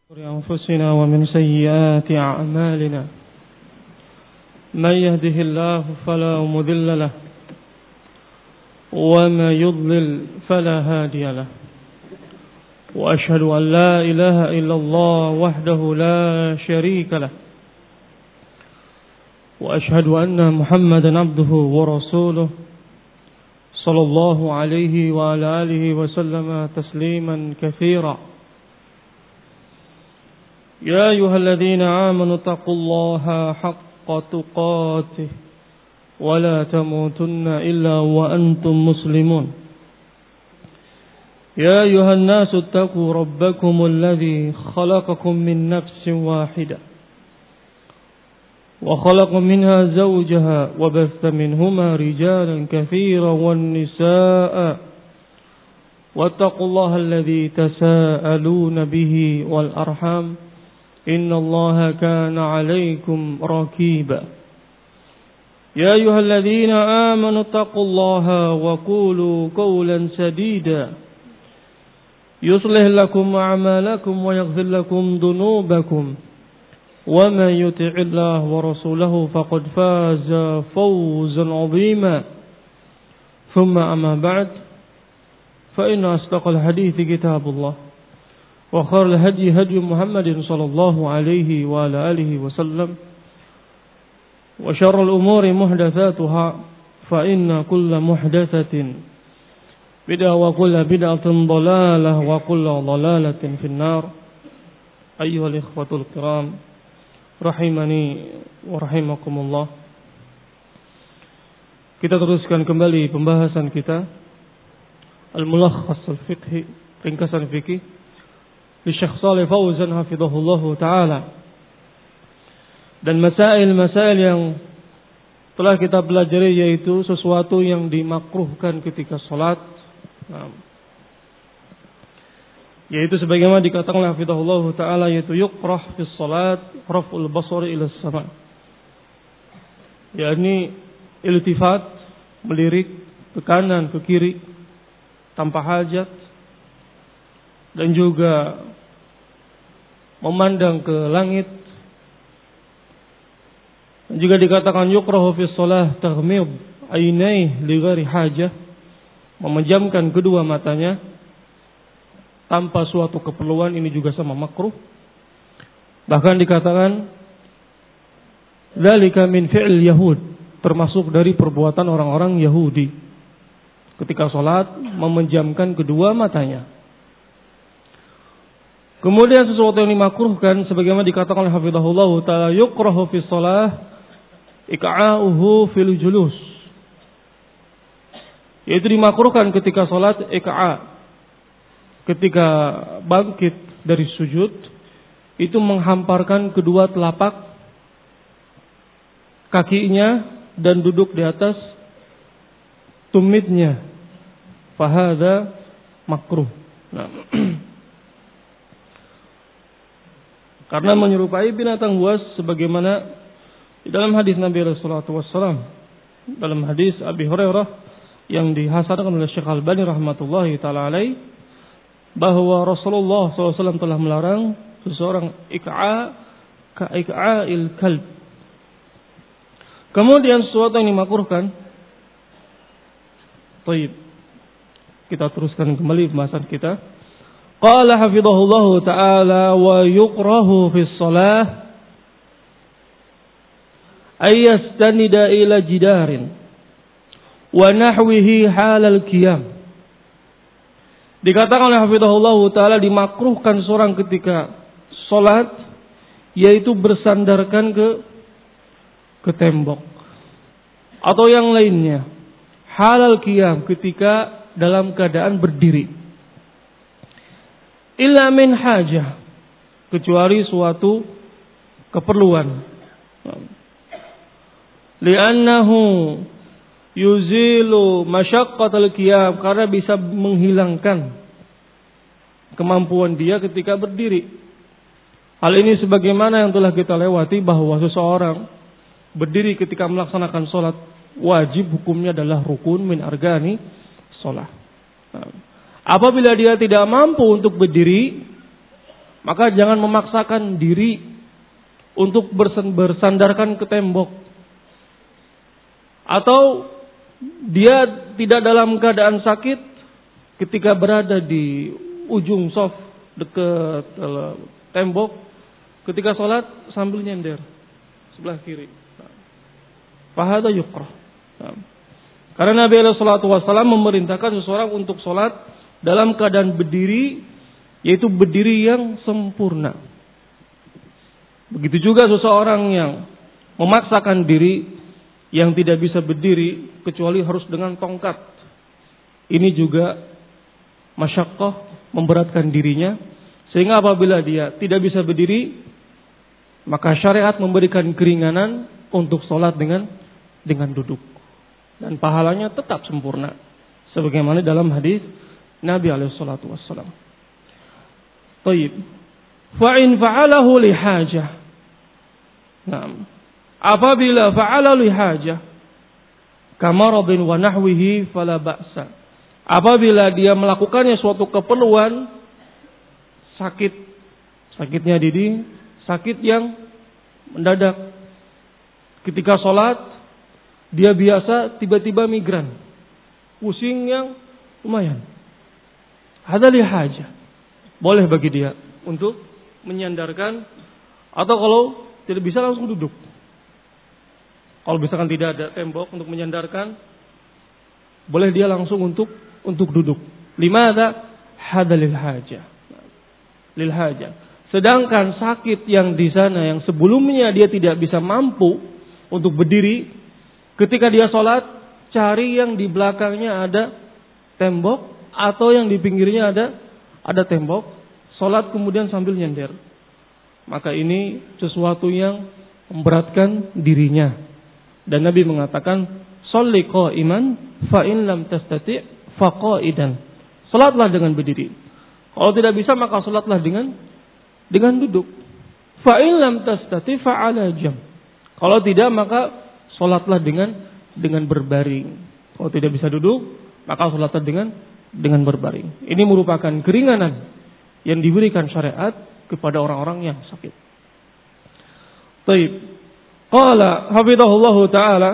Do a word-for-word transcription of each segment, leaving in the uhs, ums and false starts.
أنفسنا ومن سيئات أعمالنا من يهده الله فلا مضل له وما يضلل فلا هادي له وأشهد أن لا إله إلا الله وحده لا شريك له وأشهد أن محمدا عبده ورسوله صلى الله عليه وعلى آله وسلم تسليما كثيرا. يا أيها الذين آمنوا اتقوا الله حق تقاته ولا تموتن إلا وأنتم مسلمون. يا أيها الناس اتقوا ربكم الذي خلقكم من نفس واحدة وخلق منها زوجها وبث منهما رجالا كثيرا والنساء واتقوا الله الذي تساءلون به والأرحام إن الله كان عليكم رقيبا. يا أيها الذين آمنوا اتقوا الله وقولوا قولا سديدا يصلح لكم أعمالكم ويغفر لكم ذنوبكم ومن يطع الله ورسوله فقد فاز فوزا عظيما. ثم أما بعد فإن أصدق الحديث كتاب الله وخير الهدي هدي محمد صلى الله عليه وعلى آله وسلم وشر الأمور محدثاتها فإن كل محدثة بدعة وكل بدعة ضلالة وكل ضلالة في النار. أيها الإخوة الكرام rahimani wa rahimakumullah. Kita teruskan kembali pembahasan kita Al-Mulakhas Al-Fiqhi, ringkasan fikih di Syekh Shalih Fauzan hafizahullahu taala. Dan masail-masail yang telah kita pelajari yaitu sesuatu yang dimakruhkan ketika salat. Nah, yaitu sebagaimana dikatakan oleh hafizahullahu taala yaitu yukrah fi salat raf'ul basari ila sama. yakni iltifat, melirik ke kanan ke kiri tanpa hajat dan juga memandang ke langit. Dan juga dikatakan yukrahu fi shalah taghmid ainai li ghairi hajah, memejamkan kedua matanya tanpa suatu keperluan, ini juga sama makruh. Bahkan dikatakan dzalika min fi'l yahud, termasuk dari perbuatan orang-orang Yahudi ketika salat memejamkan kedua matanya. Kemudian sesuatu yang dimakruhkan sebagaimana dikatakan oleh hafizahullah taala yukrahu fi shalah iqa'uhu fil julus, yaitu dimakruhkan ketika salat iqa', ketika bangkit dari sujud itu menghamparkan kedua telapak kakinya dan duduk di atas tumitnya. Fahadha makruh. Nah, karena menyerupai binatang buas sebagaimana di dalam hadis Nabi Rasulullah shallallahu alaihi wasallam, dalam hadis Abi Hurairah yang dihasankan oleh Syekh Al-Albani rahmatullahi taala alaih, bahwa Rasulullah shallallahu alaihi wasallam telah melarang seseorang ik'a ka ik'a'il kalb. Kemudian sesuatu yang dimakruhkan. Baik. Kita teruskan kembali pembahasan kita. Qala hafizahullahu ta'ala wa yukrahu fi shalah ay yastanida ila jidarin wa nahwihi halal qiyam. Dikatakan oleh hafizahullah taala dimakruhkan seorang ketika salat yaitu bersandarkan ke ke tembok atau yang lainnya. Halal qiyam, ketika dalam keadaan berdiri. Illa min hajah, kecuali suatu keperluan. Li'annahu yuzilu masyaqqatal qiyam, karena bisa menghilangkan kemampuan dia ketika berdiri. Hal ini sebagaimana yang telah kita lewati bahwa seseorang berdiri ketika melaksanakan sholat wajib, hukumnya adalah rukun min argani sholat. Apabila dia tidak mampu untuk berdiri, maka jangan memaksakan diri untuk bersandarkan ke tembok. Atau dia tidak dalam keadaan sakit ketika berada di ujung shaf dekat tembok, ketika sholat sambil nyender sebelah kiri. Fahada yukrah. Karena Nabi alaihi salatu wasallam memerintahkan seseorang untuk sholat dalam keadaan berdiri, yaitu berdiri yang sempurna. Begitu juga seseorang yang memaksakan diri yang tidak bisa berdiri kecuali harus dengan tongkat. Ini juga masyaqqah, memberatkan dirinya, sehingga apabila dia tidak bisa berdiri, maka syariat memberikan keringanan untuk sholat dengan dengan duduk, dan pahalanya tetap sempurna, sebagaimana dalam hadis Nabi alaihi salatu wassalam. Baik. Fa in fa'alahu li hajah. Naam. Apabila fa'ala li hajah kamaradin wa nahwihi fala ba'sa. Apabila dia melakukannya suatu keperluan, sakit, sakitnya diri, sakit yang mendadak. Ketika sholat, dia biasa tiba-tiba migran, pusing yang lumayan. Hada li hajah. Boleh bagi dia untuk menyandarkan, atau kalau tidak bisa langsung duduk. Kalau misalkan tidak ada tembok untuk menyandarkan, boleh dia langsung untuk untuk duduk. Limadha? Hada lil hajah. Lil hajah. Sedangkan sakit yang di sana yang sebelumnya dia tidak bisa mampu untuk berdiri, ketika dia sholat, cari yang di belakangnya ada tembok atau yang di pinggirnya ada ada tembok, sholat kemudian sambil nyender. Maka ini sesuatu yang memberatkan dirinya. Dan Nabi mengatakan, "Sholli qa'iman fa in lam tastati' fa qa'idan." Salatlah dengan berdiri. Kalau tidak bisa maka salatlah dengan dengan duduk. Fa in lam tastati' fa 'ala jam. Kalau tidak maka salatlah dengan dengan berbaring. Kalau tidak bisa duduk, maka salatlah dengan dengan berbaring. Ini merupakan keringanan yang diberikan syariat kepada orang-orang yang sakit. Baik. Qala hafizahullahu ta'ala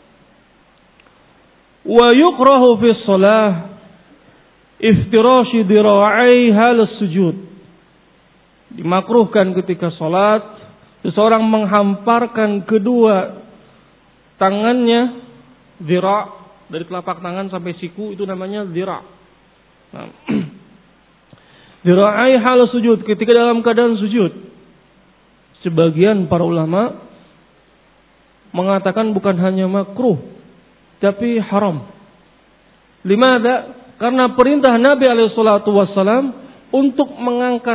wa yukrahu fi shalah iftirashi dira'ai hal sujud. Dimakruhkan ketika salat seseorang menghamparkan kedua tangannya, zira' dari telapak tangan sampai siku, itu namanya zira'. Nah, dira'ai hal sujud, ketika dalam keadaan sujud. Sebagian para ulama mengatakan bukan hanya makruh, tapi haram. Limadha? Karena perintah Nabi alaihi salatu wassalam untuk mengangkat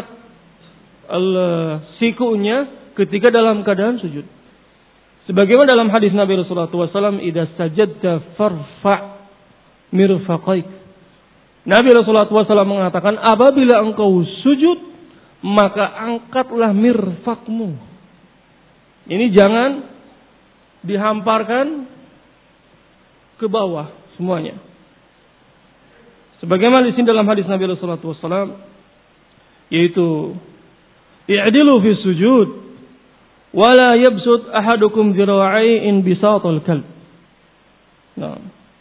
sikunya ketika dalam keadaan sujud. Sebagaimana dalam hadis Nabi alaihi salatu wassalam, "Idza sajadta farfa' mirfaqaik." Nabi alaihi salatu wassalam mengatakan, apabila engkau sujud, maka angkatlah mirfakmu. Ini jangan dihamparkan ke bawah semuanya. Sebagaimana di sini dalam hadis Nabi sallallahu alaihi wasallam, yaitu i'dilu fi sujud wa la yabsut ahadukum dhira'ai in bisatal kalb. Nah.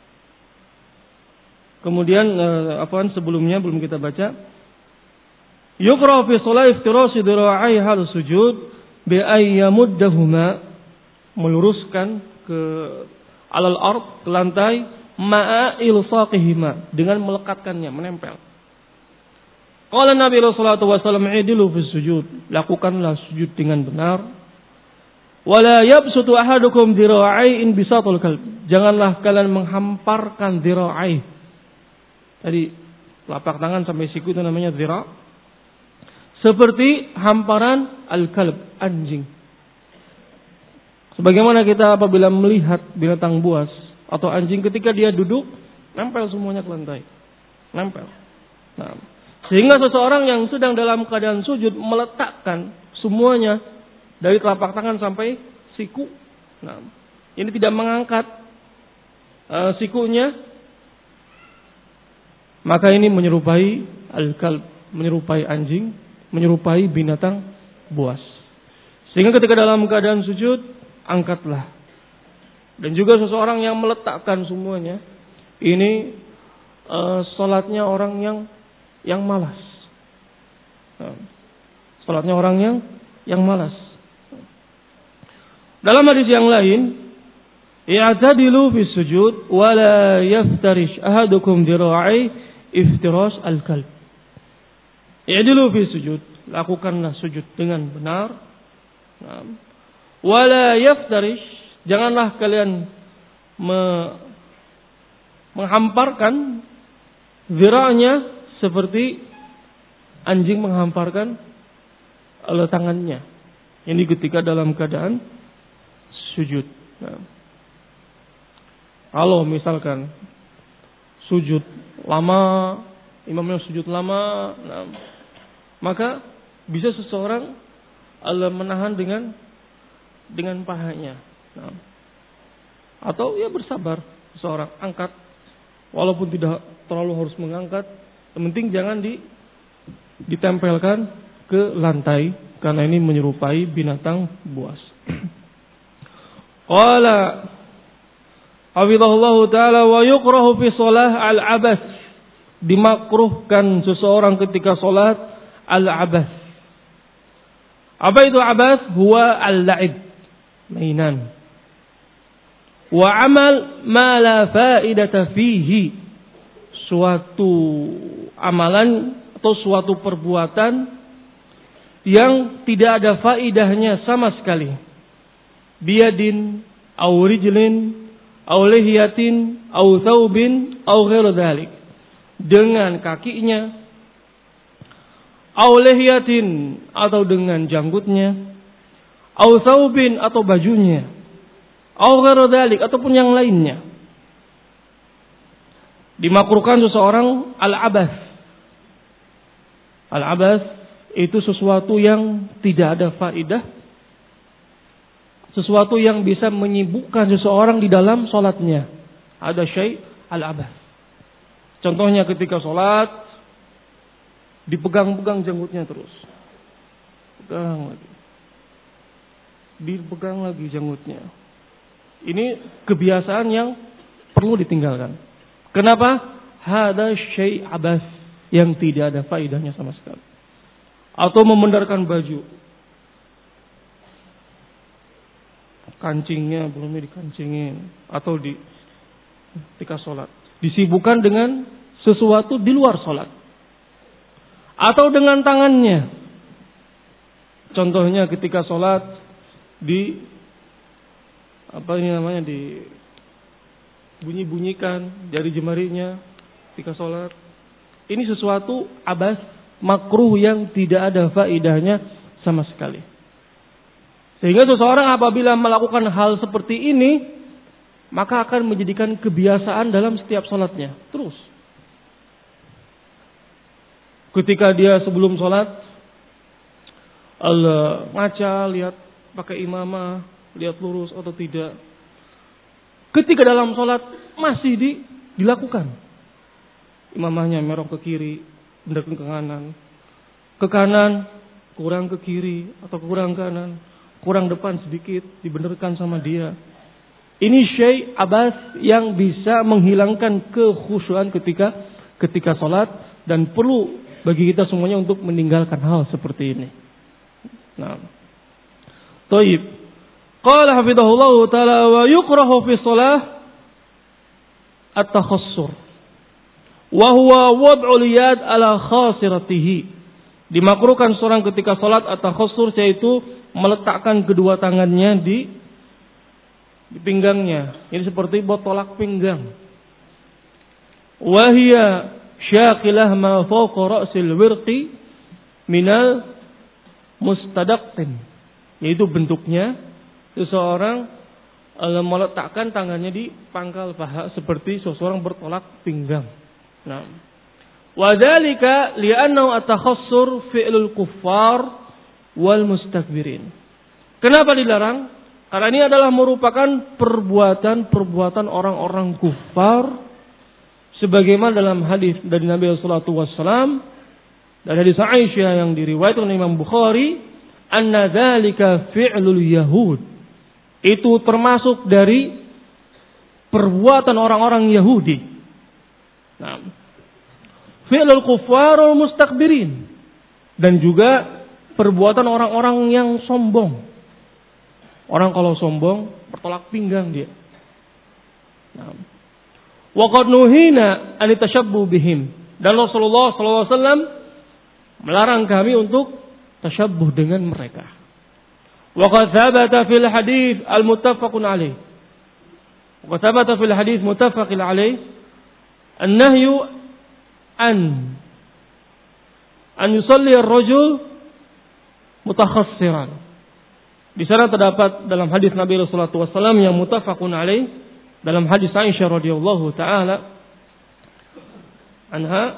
Kemudian apaan sebelumnya belum kita baca. Yuqra fi shalah iftirashi dhira'ai hal sujud bi ay yamuddahuma, meluruskan ke alal ard, ke lantai, ma'a ilsaqihima, dengan melekatkannya, menempel. Qala Nabi sallallahu alaihi wasallam, "Idilu fi sujud." Lakukanlah sujud dengan benar. Wala yabsutu ahadukum dhira'ai in bisatul kalb. Janganlah kalian menghamparkan dhira'ai. Tadi telapak tangan sampai siku itu namanya dhira'. Seperti hamparan al-kalb, anjing. Sebagaimana kita apabila melihat binatang buas atau anjing, ketika dia duduk, nempel semuanya ke lantai. Nempel. Nah, sehingga seseorang yang sedang dalam keadaan sujud meletakkan semuanya dari telapak tangan sampai siku. Nah, ini tidak mengangkat uh, sikunya, maka ini menyerupai al-kalb, menyerupai anjing menyerupai binatang buas. Sehingga ketika dalam keadaan sujud, angkatlah. Dan juga seseorang yang meletakkan semuanya, ini uh, salatnya orang yang yang malas. Nah, salatnya orang yang yang malas. Dalam hadis yang lain, i'tadilu fi sujud wa la yaftarish ahadukum dira'i iftirash al-kalb. I'dilu fi sujud, lakukanlah sujud dengan benar. Nah, wa la yaftarish, janganlah kalian me, menghamparkan zira'nya seperti anjing menghamparkan alat tangannya. Ini ketika dalam keadaan sujud. Nah, kalau misalkan sujud lama, imamnya sujud lama, nah, maka bisa seseorang Allah menahan dengan dengan pahanya. Nah, atau ya bersabar, seseorang angkat, walaupun tidak terlalu harus mengangkat, yang penting jangan di, ditempelkan ke lantai, karena ini menyerupai binatang buas. Qala hafizahullahu ta'ala wa yukrahu fi shalah al-abath, dimakruhkan seseorang ketika salat al-abath. Apa itu abath? Huwa al-la'ib, mainan. Wa amal ma la faidata fihi, suatu amalan atau suatu perbuatan yang tidak ada faidahnya sama sekali. Biyadin au rijlin au lihiyatin au thawbin au ghairu dzalik, dengan kakinya, au lihiyatin atau dengan janggutnya, au thawbin atau bajunya, au ghairu dzalik ataupun yang lainnya. Dimakruhkan seseorang al-abath. Al-abath itu sesuatu yang tidak ada faidah, sesuatu yang bisa menyibukkan seseorang di dalam sholatnya. Ada syai' al-abath. Contohnya ketika sholat, dipegang-pegang janggutnya terus. Pegang lagi. Dipegang lagi janggutnya. Ini kebiasaan yang perlu ditinggalkan. Kenapa? Hada syai' abath, yang tidak ada faidahnya sama sekali. Atau memendarkan baju. Kancingnya belum dikancingin, atau di ketika sholat disibukkan dengan sesuatu di luar sholat, atau dengan tangannya. Contohnya ketika sholat di apa ini namanya di bunyi-bunyikan jari jemarinya ketika sholat. Ini sesuatu abas, makruh yang tidak ada faidahnya sama sekali. Sehingga seseorang apabila melakukan hal seperti ini, maka akan menjadikan kebiasaan dalam setiap sholatnya. Terus. Ketika dia sebelum sholat, Allah ngaca, lihat pakai imamah, lihat lurus atau tidak. Ketika dalam sholat, masih di, dilakukan. Imamahnya merong ke kiri, mendekat ke kanan. Ke kanan, kurang ke kiri, atau kurang ke kanan. Kurang depan sedikit, dibenarkan sama dia. Ini syai' abas yang bisa menghilangkan kekhusyuan ketika ketika sholat, dan perlu bagi kita semuanya untuk meninggalkan hal seperti ini. Nah, Taib. Qala hafidhahullahu ta'ala wa yukrahu fi shalah at-takhassur. Wa huwa wad'ul yad ala khasiratihi. Dimakruhkan seorang ketika salat at-takhassur, yaitu meletakkan kedua tangannya di di pinggangnya. Ini seperti botolak pinggang. Wa hiya syaqilah ma fawqa ra'sil wirqi minal mustadaqtin. Yaitu bentuknya seseorang meletakkan tangannya di pangkal paha seperti seseorang bertolak pinggang. Nah, wa dzalika li'annahu at-takhassur fi'lul kuffar wal mustakbirin. Kenapa dilarang? Karena ini adalah merupakan perbuatan-perbuatan orang-orang kufar, sebagaimana dalam hadis dari Nabi sallallahu alaihi wasallam, dari hadis Aisyah yang diriwayatkan oleh Imam Bukhari, anna dzalika fi'lul yahud. Itu termasuk dari perbuatan orang-orang Yahudi. Nah, fi'lul kuffarul mustakbirin, dan juga perbuatan orang-orang yang sombong. Orang kalau sombong bertolak pinggang dia. Nah, wa qad nuhina an tashabbu bihim, dan Rasulullah sallallahu alaihi wasallam melarang kami untuk tashabbuh dengan mereka. Wa qad thabata fil hadits al muttafaqun alaih. Wa thabata fil hadits muttafaqin alaih an-nahyu an an yusalli ar-rajul mutakhassiran. Di sana terdapat dalam hadis Nabi Rasulullah sallallahu alaihi wasallam yang muttafaqun alaih, dalam hadis Aisyah radhiyallahu taala anha,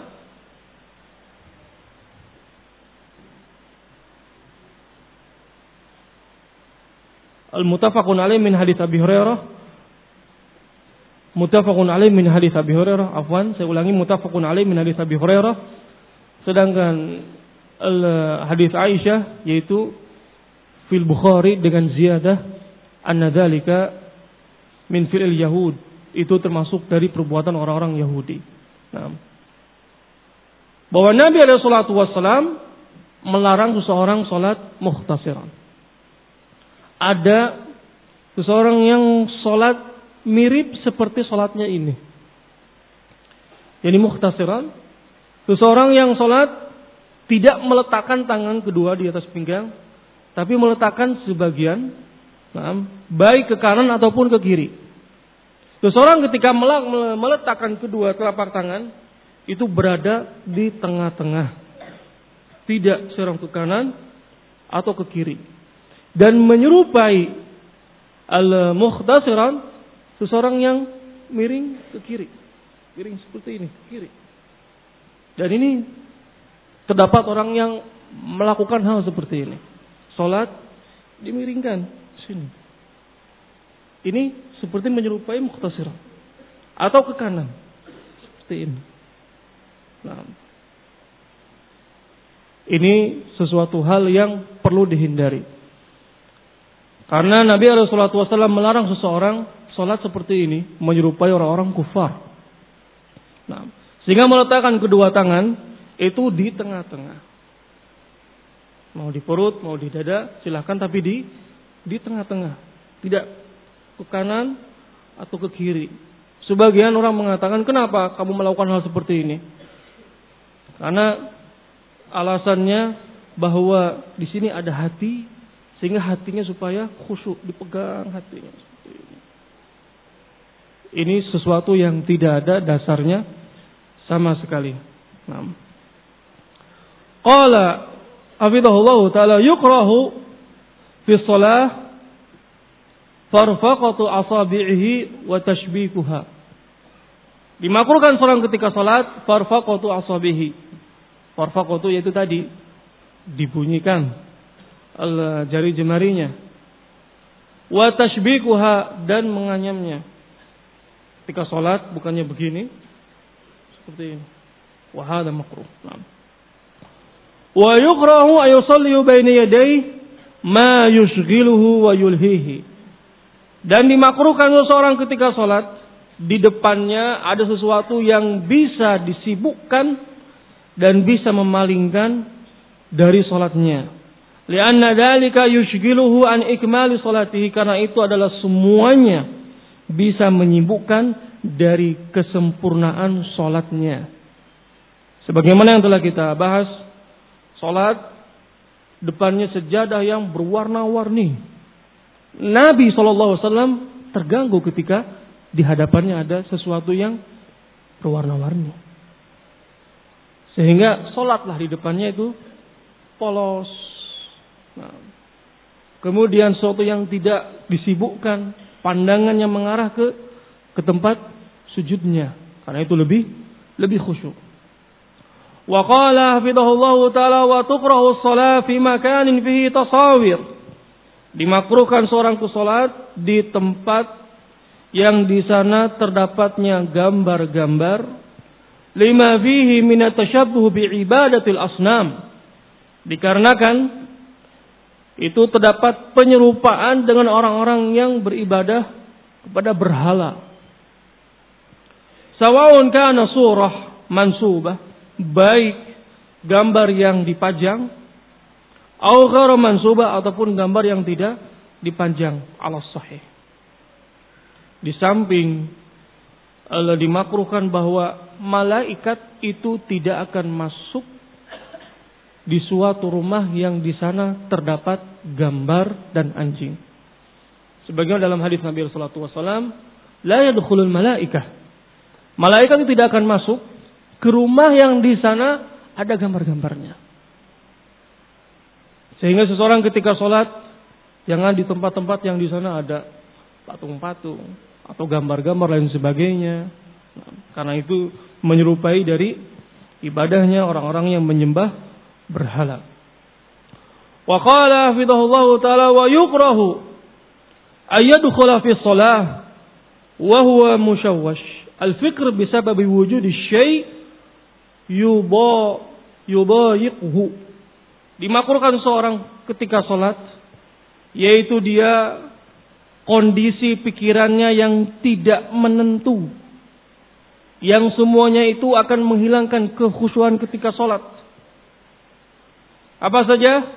al-muttafaqun alaih min hadis Abi Hurairah, muttafaqun alaih min hadis Abi Hurairah, afwan, saya ulangi, muttafaqun alaih min hadis Abi Hurairah, sedangkan hadis Aisyah yaitu fil Bukhari dengan ziyadah anna dzalika min fi'il yahud, itu termasuk dari perbuatan orang-orang Yahudi. Nah, bahwa Nabi alaihi salatu wassalam melarang seseorang salat muhtasiran. Ada seseorang yang salat mirip seperti salatnya ini. Jadi muhtasiran, seseorang yang salat tidak meletakkan tangan kedua di atas pinggang, tapi meletakkan sebagian, nah, baik ke kanan ataupun ke kiri. Seseorang ketika meletakkan kedua telapak tangan itu berada di tengah-tengah, tidak serong ke kanan atau ke kiri, dan menyerupai al-muhtasiran, seseorang yang miring ke kiri, miring seperti ini, kiri. Dan ini terdapat orang yang melakukan hal seperti ini. Salat dimiringkan sini. Ini seperti menyerupai mukhtasir atau ke kanan seperti ini. Nah, ini sesuatu hal yang perlu dihindari. Karena Nabi alaihi salatu wasallam melarang seseorang salat seperti ini, menyerupai orang-orang kufar. Nah, sehingga meletakkan kedua tangan itu di tengah-tengah. Mau di perut, mau di dada, silahkan, tapi di di tengah-tengah, tidak ke kanan atau ke kiri. Sebagian orang mengatakan, kenapa kamu melakukan hal seperti ini? Karena alasannya bahwa di sini ada hati, sehingga hatinya supaya khusyuk, dipegang hatinya seperti ini. Ini sesuatu yang tidak ada dasarnya sama sekali. Nah, qala hafizahullah ta'ala yukrahu fi shalah farfaqatu asabi'ihi wa tashbikuha. Dimakruhkan seorang ketika salat farfaqatu asabihi. Farfaqatu yaitu tadi dibunyikan jari jemarinya. Wa tashbikuha, dan menganyamnya. Ketika salat bukannya begini, seperti ini. Wa hadha makruh. Nah. Wa yukrahu ay yusalli baina yadayhi ma yushghiluhu wa yulhihi. Dan dimakruhkan seseorang ketika salat di depannya ada sesuatu yang bisa disibukkan dan bisa memalingkan dari salatnya. Lianna dzalika yushghiluhu an ikmali salatihi, karena itu adalah semuanya bisa menyibukkan dari kesempurnaan salatnya. Sebagaimana yang telah kita bahas, salat depannya sejadah yang berwarna-warni. Nabi shallallahu alaihi wasallam terganggu ketika di hadapannya ada sesuatu yang berwarna-warni. Sehingga salatlah di depannya itu polos. Nah, kemudian sesuatu yang tidak disibukkan, pandangan yang mengarah ke ke tempat sujudnya. Karena itu lebih lebih khusyuk. Wa qala hafidhahullahu ta'ala wa tukrahu as-shalah fi makanin fihi tasawir. Dimakruhkan seorang ke salat di tempat yang di sana terdapatnya gambar-gambar lima fihi min at-tashabbuh bi ibadatil asnam. Dikarenakan itu terdapat penyerupaan dengan orang-orang yang beribadah kepada berhala. Sawa'un kana surah mansubah, baik gambar yang dipajang, au ghairu mansubah, ataupun gambar yang tidak dipajang, ala sahih. Di samping Allah dimakruhkan bahwa malaikat itu tidak akan masuk di suatu rumah yang di sana terdapat gambar dan anjing. Sebagaimana dalam hadis Nabi sallallahu alaihi wasallam, la yadkhulul malaikah. Malaikat itu tidak akan masuk ke rumah yang di sana ada gambar-gambarnya. Sehingga seseorang ketika sholat, jangan di tempat-tempat yang di sana ada patung-patung atau gambar-gambar lain sebagainya. Nah, karena itu menyerupai dari ibadahnya orang-orang yang menyembah berhala. Wa qala hafidhahullahu ta'ala wa yukrahu ayyadkhula fi shalah wa huwa mushawwash al-fikr bisabab wujudi syai' yuba yudayiquhu. Dimakruhkan seorang ketika salat, yaitu dia kondisi pikirannya yang tidak menentu, yang semuanya itu akan menghilangkan kekhusyuan ketika salat. Apa saja?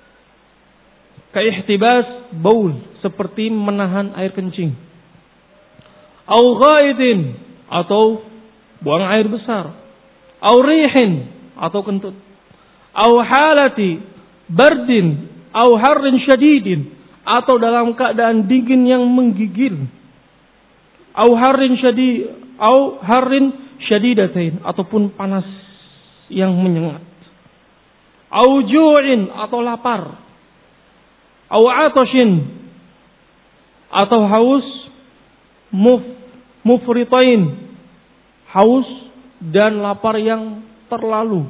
Kaihtibas baul, seperti menahan air kencing. Au ghaidin, atau buang air besar. Au rihin, atau kentut. Au halati bardin, au harrin syadidin, atau dalam keadaan dingin yang menggigil. Au harrin syadid, au harrin syadidatain, ataupun panas yang menyengat. Au ju'in, atau lapar. Au atashin, atau haus. Muf, mufritain, haus dan lapar yang terlalu.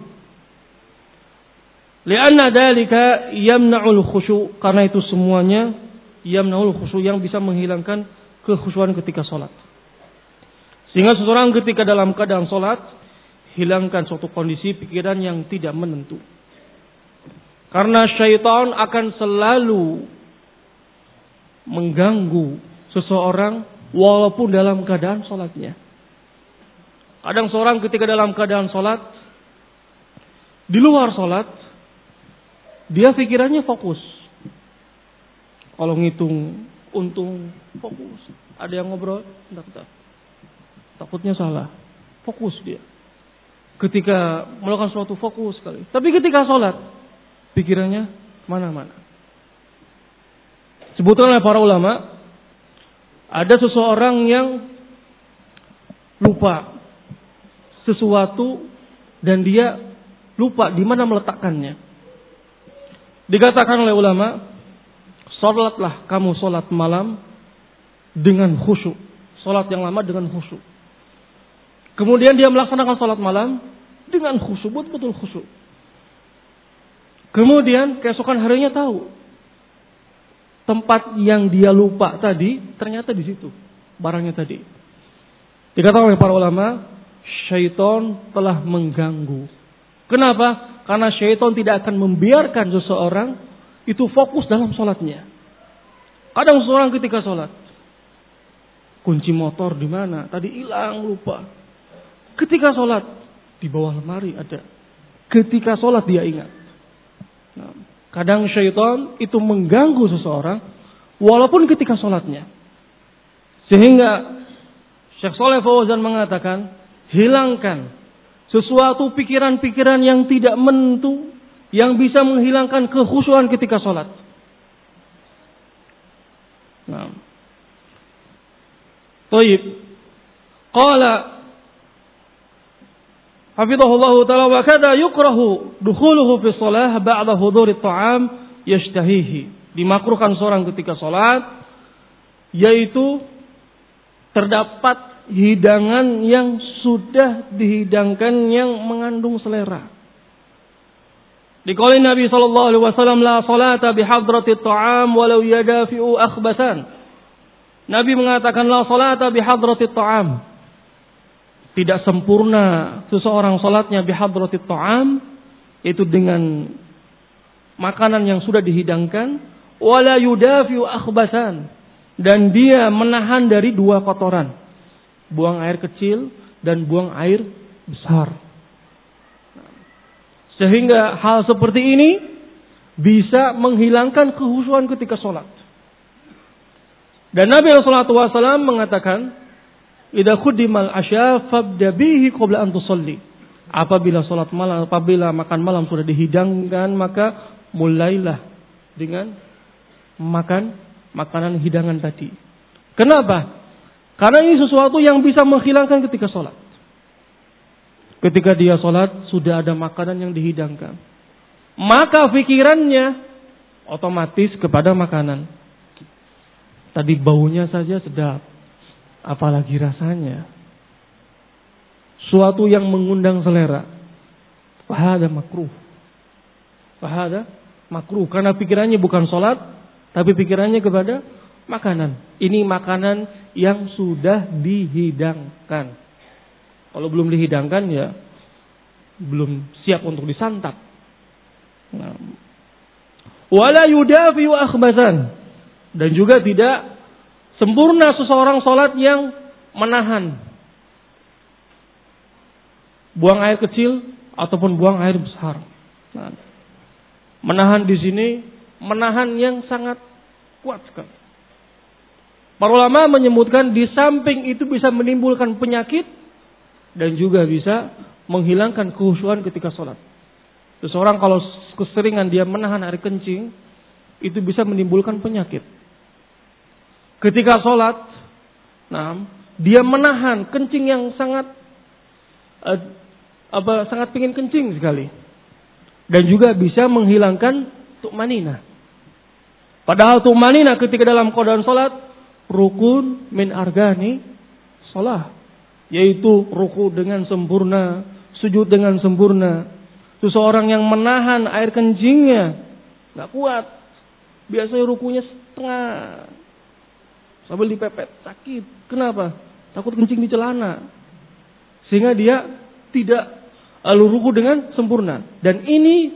Lianna dalika yamna'ul khusyu', karena itu semuanya yamna'ul khusyu', yang bisa menghilangkan kekhusyuan ketika salat. Sehingga seseorang ketika dalam keadaan salat, hilangkan suatu kondisi pikiran yang tidak menentu. Karena syaitan akan selalu mengganggu seseorang walaupun dalam keadaan salatnya. Kadang seorang ketika dalam keadaan salat, di luar salat, dia pikirannya fokus. Kalau ngitung untung, fokus. Ada yang ngobrol, bentar-bentar. Takutnya salah. Fokus dia. Ketika melakukan suatu fokus sekali. Tapi ketika salat, pikirannya mana-mana. Sebutkan oleh para ulama, ada seseorang yang lupa sesuatu dan dia lupa di mana meletakkannya. Dikatakan oleh ulama, salatlah kamu salat malam dengan khusyuk. Salat yang lama dengan khusyuk. Kemudian dia melaksanakan salat malam dengan khusyuk, betul-betul khusyuk. Kemudian keesokan harinya tahu tempat yang dia lupa tadi ternyata di situ barangnya tadi. Dikatakan oleh para ulama, syaitan telah mengganggu. Kenapa? Karena syaitan tidak akan membiarkan seseorang itu fokus dalam sholatnya. Kadang seseorang ketika sholat, kunci motor di mana? Tadi hilang, lupa. Ketika sholat, di bawah lemari ada. Ketika sholat dia ingat. Nah, kadang syaitan itu mengganggu seseorang walaupun ketika sholatnya. Sehingga Syekh Shalih Fauzan mengatakan, hilangkan sesuatu pikiran-pikiran yang tidak menentu, yang bisa menghilangkan kekhusyuan ketika sholat. Nah, Taib. Qala hafizahullah ta'ala wa kada yukrahu dukhuluhu fi shalah ba'da huduri ta'am yashtahihi. Dimakruhkan seorang ketika salat, yaitu terdapat hidangan yang sudah dihidangkan yang mengandung selera. Di qauli Nabi sallallahu alaihi wasallam, la salata bihadrati ta'am walau yadafi'u akhbasan. Nabi mengatakan la salata bihadrati ta'am. tidak sempurna seseorang salatnya bihadratit ta'am, itu dengan makanan yang sudah dihidangkan, wala yudafi'u akhbasan, dan dia menahan dari dua kotoran, buang air kecil dan buang air besar. Sehingga hal seperti ini bisa menghilangkan kekhusyuan ketika sholat. Dan Nabi shallallahu alaihi wasallam mengatakan, "Idza khuddimal asya fabda bihi qabla an tusalli." Apabila sholat malam, apabila makan malam sudah dihidangkan, maka mulailah dengan makan makanan hidangan tadi. Kenapa? Karena ini sesuatu yang bisa menghilangkan ketika sholat. Ketika dia sholat, sudah ada makanan yang dihidangkan, maka pikirannya otomatis kepada makanan. Tadi baunya saja sedap, apalagi rasanya. Suatu yang mengundang selera. Fahada makruh. Fahada makruh. Karena pikirannya bukan sholat, tapi pikirannya kepada makanan. Ini makanan yang sudah dihidangkan. Kalau belum dihidangkan ya belum siap untuk disantap. Nah. Wala yudafi'u akhbasan, dan juga tidak sempurna seseorang sholat yang menahan buang air kecil ataupun buang air besar. Nah, menahan di sini menahan yang sangat kuat sekali. Para ulama menyebutkan di samping itu bisa menimbulkan penyakit dan juga bisa menghilangkan kekhusyuan ketika sholat. Seseorang kalau keseringan dia menahan air kencing, itu bisa menimbulkan penyakit. Ketika sholat, nah, dia menahan kencing yang sangat uh, apa sangat pingin kencing sekali, dan juga bisa menghilangkan tu'maninah. Padahal tu'maninah ketika dalam keadaan sholat rukun min argani sholat, yaitu ruku dengan sempurna, sujud dengan sempurna. Seseorang yang menahan air kencingnya nggak kuat, biasanya rukunya setengah sambil dipepet, sakit. Kenapa? Takut kencing di celana, sehingga dia tidak lalu ruku dengan sempurna. Dan ini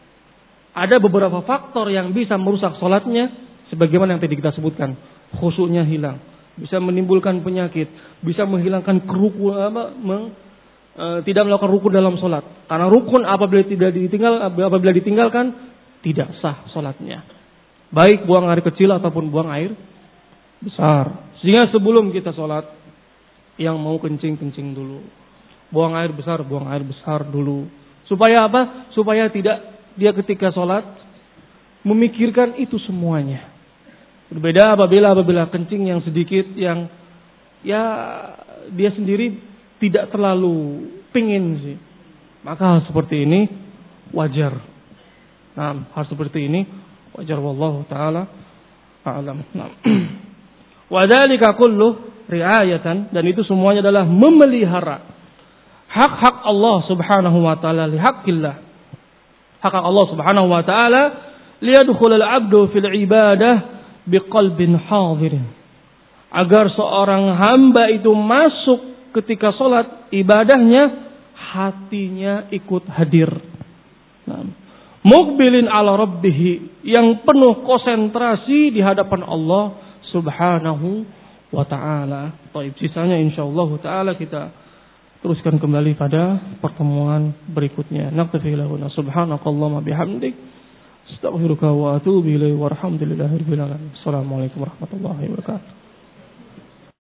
ada beberapa faktor yang bisa merusak sholatnya, sebagaimana yang tadi kita sebutkan. Khusyuknya hilang, bisa menimbulkan penyakit, bisa menghilangkan kerukunan, apa, meng, e, tidak melakukan rukun dalam sholat. Karena rukun apabila tidak ditinggal, apabila ditinggalkan tidak sah sholatnya. Baik buang air kecil ataupun buang air besar. Sehingga sebelum kita sholat, yang mau kencing kencing dulu, buang air besar buang air besar dulu. Supaya apa? Supaya tidak dia ketika sholat memikirkan itu semuanya. Berbeda apabila apabila kencing yang sedikit, yang ya dia sendiri tidak terlalu pingin sih, maka hal seperti ini wajar. Nah, hal seperti ini wajar, wallahu taala a'lam. Nah. Wa dzalika kullu riayatan, dan itu semuanya adalah memelihara hak-hak Allah Subhanahu wa taala, li haqqillah. Hak Allah Subhanahu wa taala liyadkhulul 'abdu fil ibadah biqalbin hadirin, agar seorang hamba itu masuk ketika sholat ibadahnya hatinya ikut hadir. Nah, muqbilin ala rabbih, yang penuh konsentrasi di hadapan Allah Subhanahu wa taala. Baik, sisanya insyaallah taala kita teruskan kembali pada pertemuan berikutnya. Naktafi lahuna subhanakallahumma bihamdik, astaghfiruka wa atubu ilaihi, walhamdulillahi rabbil alamin. Assalamualaikum warahmatullahi wabarakatuh.